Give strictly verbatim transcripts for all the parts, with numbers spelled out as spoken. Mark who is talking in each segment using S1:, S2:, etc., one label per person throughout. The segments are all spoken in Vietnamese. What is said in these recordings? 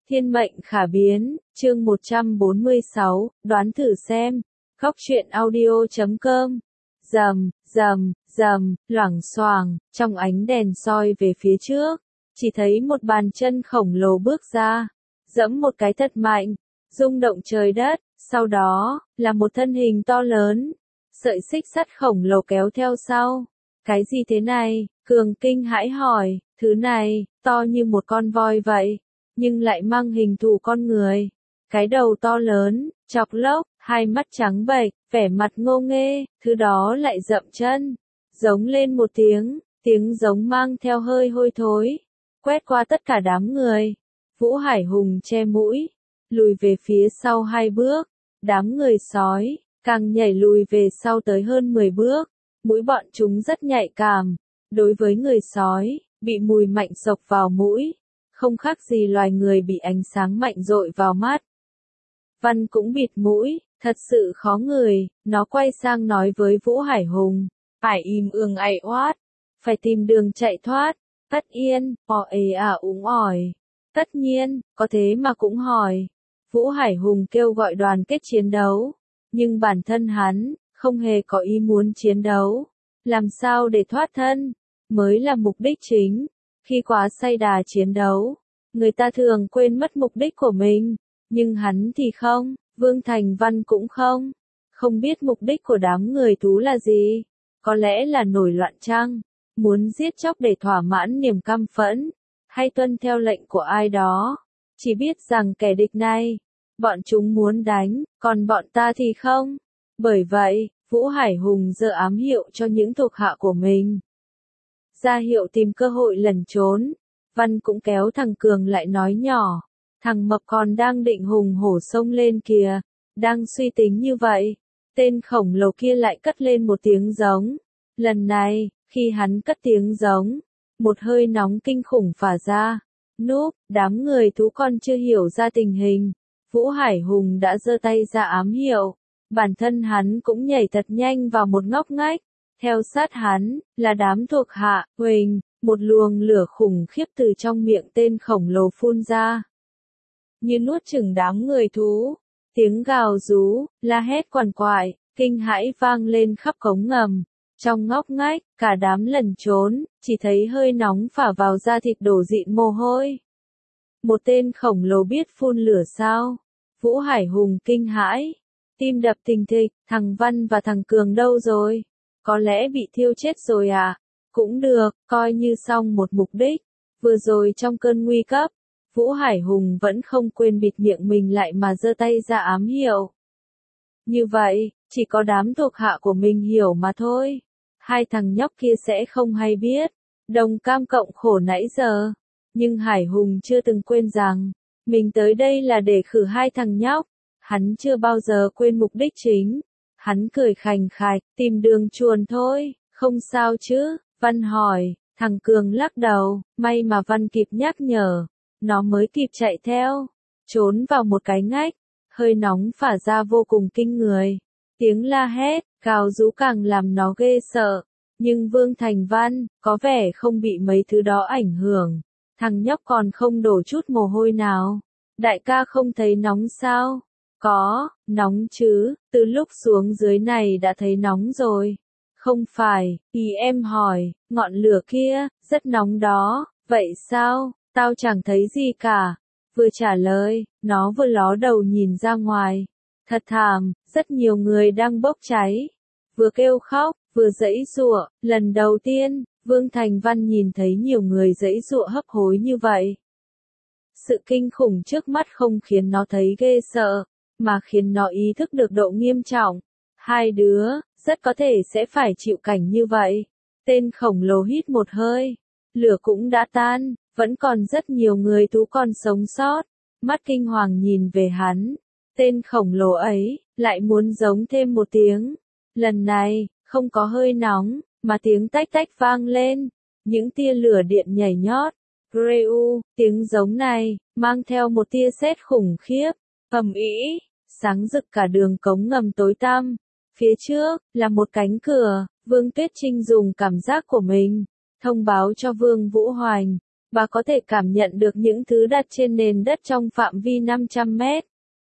S1: Thiên mệnh khả biến, chương một trăm bốn mươi sáu, đoán thử xem. Góc truyện audio chấm com. Rầm, rầm, rầm, loảng xoảng, trong ánh đèn soi về phía trước, chỉ thấy một bàn chân khổng lồ bước ra, giẫm một cái thật mạnh, rung động trời đất, sau đó, là một thân hình to lớn, sợi xích sắt khổng lồ kéo theo sau. Cái gì thế này? Cường kinh hãi hỏi, thứ này, to như một con voi vậy, nhưng lại mang hình thù con người. Cái đầu to lớn, chọc lốc, hai mắt trắng bệch, vẻ mặt ngô nghê, thứ đó lại dậm chân, giống lên một tiếng, tiếng giống mang theo hơi hôi thối, quét qua tất cả đám người. Vũ Hải Hùng che mũi, lùi về phía sau hai bước, đám người sói, càng nhảy lùi về sau tới hơn mười bước, mũi bọn chúng rất nhạy cảm, đối với người sói, bị mùi mạnh xộc vào mũi, không khác gì loài người bị ánh sáng mạnh dội vào mắt. Văn cũng bịt mũi, thật sự khó ngửi, nó quay sang nói với Vũ Hải Hùng, phải im ương ai oát, phải tìm đường chạy thoát, tất yên, ò ề à úng ỏi, tất nhiên, có thế mà cũng hỏi. Vũ Hải Hùng kêu gọi đoàn kết chiến đấu, nhưng bản thân hắn, không hề có ý muốn chiến đấu, làm sao để thoát thân, mới là mục đích chính. Khi quá say đà chiến đấu, người ta thường quên mất mục đích của mình, nhưng hắn thì không, Vương Thành Văn cũng không, không biết mục đích của đám người thú là gì, có lẽ là nổi loạn chăng, muốn giết chóc để thỏa mãn niềm căm phẫn, hay tuân theo lệnh của ai đó, chỉ biết rằng kẻ địch này, bọn chúng muốn đánh, còn bọn ta thì không. Bởi vậy, Vũ Hải Hùng giơ ám hiệu cho những thuộc hạ của mình, ra hiệu tìm cơ hội lẩn trốn. Văn cũng kéo thằng Cường lại nói nhỏ, thằng Mập còn đang định hùng hổ xông lên kìa. Đang suy tính như vậy, tên khổng lồ kia lại cất lên một tiếng giống. Lần này, khi hắn cất tiếng giống, một hơi nóng kinh khủng phả ra. Núp, đám người thú con chưa hiểu ra tình hình, Vũ Hải Hùng đã giơ tay ra ám hiệu. Bản thân hắn cũng nhảy thật nhanh vào một ngóc ngách. Theo sát hắn, là đám thuộc hạ, Huỳnh, một luồng lửa khủng khiếp từ trong miệng tên khổng lồ phun ra. Như nuốt chửng đám người thú, tiếng gào rú, la hét quằn quại, kinh hãi vang lên khắp cống ngầm. Trong ngóc ngách, cả đám lẩn trốn, chỉ thấy hơi nóng phả vào da thịt đổ dịn mồ hôi. Một tên khổng lồ biết phun lửa sao? Vũ Hải Hùng kinh hãi, tim đập thình thịch, thằng Văn và thằng Cường đâu rồi? Có lẽ bị thiêu chết rồi à? Cũng được, coi như xong một mục đích. Vừa rồi trong cơn nguy cấp, Vũ Hải Hùng vẫn không quên bịt miệng mình lại mà giơ tay ra ám hiệu. Như vậy, chỉ có đám thuộc hạ của mình hiểu mà thôi. Hai thằng nhóc kia sẽ không hay biết. Đồng cam cộng khổ nãy giờ. Nhưng Hải Hùng chưa từng quên rằng, mình tới đây là để khử hai thằng nhóc. Hắn chưa bao giờ quên mục đích chính. Hắn cười khành khạch, tìm đường chuồn thôi, không sao chứ. Văn hỏi, thằng Cường lắc đầu, may mà Văn kịp nhắc nhở, nó mới kịp chạy theo, trốn vào một cái ngách, hơi nóng phả ra vô cùng kinh người, tiếng la hét, gào rú càng làm nó ghê sợ, nhưng Vương Thành Văn, có vẻ không bị mấy thứ đó ảnh hưởng, thằng nhóc còn không đổ chút mồ hôi nào, đại ca không thấy nóng sao? Có, nóng chứ, từ lúc xuống dưới này đã thấy nóng rồi. Không phải, ý em hỏi, ngọn lửa kia, rất nóng đó, vậy sao, tao chẳng thấy gì cả. Vừa trả lời, nó vừa ló đầu nhìn ra ngoài. Thật thảm, rất nhiều người đang bốc cháy. Vừa kêu khóc, vừa giãy giụa, lần đầu tiên, Vương Thành Văn nhìn thấy nhiều người giãy giụa hấp hối như vậy. Sự kinh khủng trước mắt không khiến nó thấy ghê sợ, mà khiến nó ý thức được độ nghiêm trọng. Hai đứa, rất có thể sẽ phải chịu cảnh như vậy. Tên khổng lồ hít một hơi. Lửa cũng đã tan, vẫn còn rất nhiều người thú còn sống sót. Mắt kinh hoàng nhìn về hắn. Tên khổng lồ ấy, lại muốn giống thêm một tiếng. Lần này, không có hơi nóng, mà tiếng tách tách vang lên. Những tia lửa điện nhảy nhót. Greu, tiếng giống này, mang theo một tia sét khủng khiếp. Ầm ĩ, sáng rực cả đường cống ngầm tối tăm. Phía trước, là một cánh cửa, Vương Tuyết Trinh dùng cảm giác của mình, thông báo cho Vương Vũ Hoành, bà có thể cảm nhận được những thứ đặt trên nền đất trong phạm vi năm trăm mét.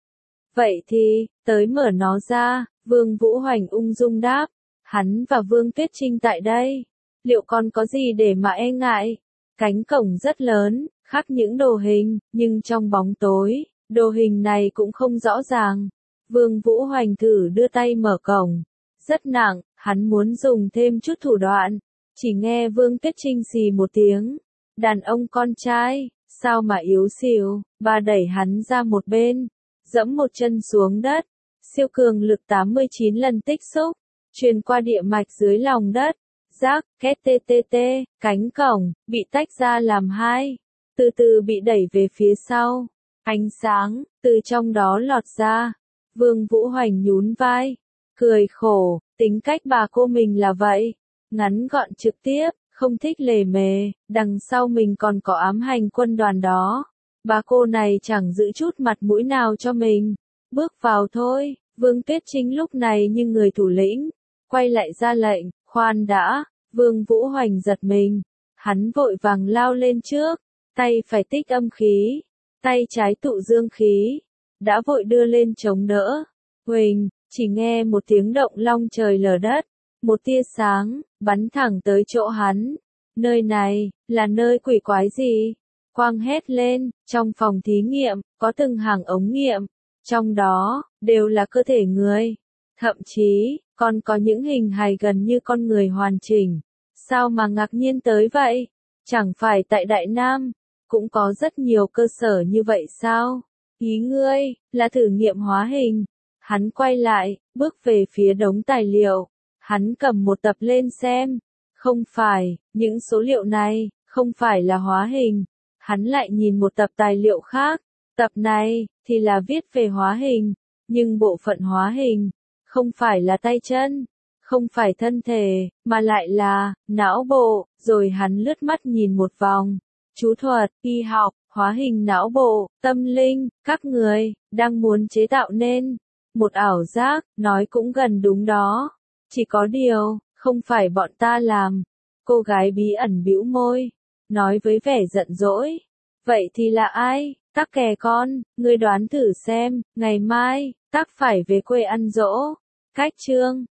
S1: Vậy thì, tới mở nó ra, Vương Vũ Hoành ung dung đáp. Hắn và Vương Tuyết Trinh tại đây. Liệu còn có gì để mà e ngại? Cánh cổng rất lớn, khắc những đồ hình, nhưng trong bóng tối, đồ hình này cũng không rõ ràng. Vương Vũ Hoành thử đưa tay mở cổng. Rất nặng, hắn muốn dùng thêm chút thủ đoạn. Chỉ nghe Vương Tuyết Trinh xì một tiếng. Đàn ông con trai, sao mà yếu xìu, bà đẩy hắn ra một bên. Dẫm một chân xuống đất. Siêu cường lực tám mươi chín lần tích xúc. Truyền qua địa mạch dưới lòng đất. Rác, két tê tê tê, cánh cổng, bị tách ra làm hai. Từ từ bị đẩy về phía sau. Ánh sáng, từ trong đó lọt ra. Vương Vũ Hoành nhún vai. Cười khổ, tính cách bà cô mình là vậy. Ngắn gọn trực tiếp, không thích lề mề, đằng sau mình còn có ám hành quân đoàn đó. Bà cô này chẳng giữ chút mặt mũi nào cho mình. Bước vào thôi, Vương Tuyết Trinh lúc này như người thủ lĩnh. Quay lại ra lệnh, khoan đã, Vương Vũ Hoành giật mình. Hắn vội vàng lao lên trước, tay phải tích âm khí, tay trái tụ dương khí. Đã vội đưa lên chống đỡ. Huỳnh, chỉ nghe một tiếng động long trời lở đất. Một tia sáng, bắn thẳng tới chỗ hắn. Nơi này, là nơi quỷ quái gì? Quang hét lên, trong phòng thí nghiệm, có từng hàng ống nghiệm. Trong đó, đều là cơ thể người. Thậm chí, còn có những hình hài gần như con người hoàn chỉnh. Sao mà ngạc nhiên tới vậy? Chẳng phải tại Đại Nam, cũng có rất nhiều cơ sở như vậy sao? Ý ngươi, là thử nghiệm hóa hình. Hắn quay lại, bước về phía đống tài liệu. Hắn cầm một tập lên xem. Không phải, những số liệu này, không phải là hóa hình. Hắn lại nhìn một tập tài liệu khác. Tập này, thì là viết về hóa hình. Nhưng bộ phận hóa hình, không phải là tay chân, không phải thân thể, mà lại là não bộ. Rồi hắn lướt mắt nhìn một vòng. Chú thuật, y học, hóa hình não bộ, tâm linh, các người, đang muốn chế tạo nên một ảo giác, nói cũng gần đúng đó. Chỉ có điều, không phải bọn ta làm. Cô gái bí ẩn bĩu môi, nói với vẻ giận dỗi. Vậy thì là ai? Tắc kè con, ngươi đoán thử xem, ngày mai, Tắc phải về quê ăn giỗ. Cách chương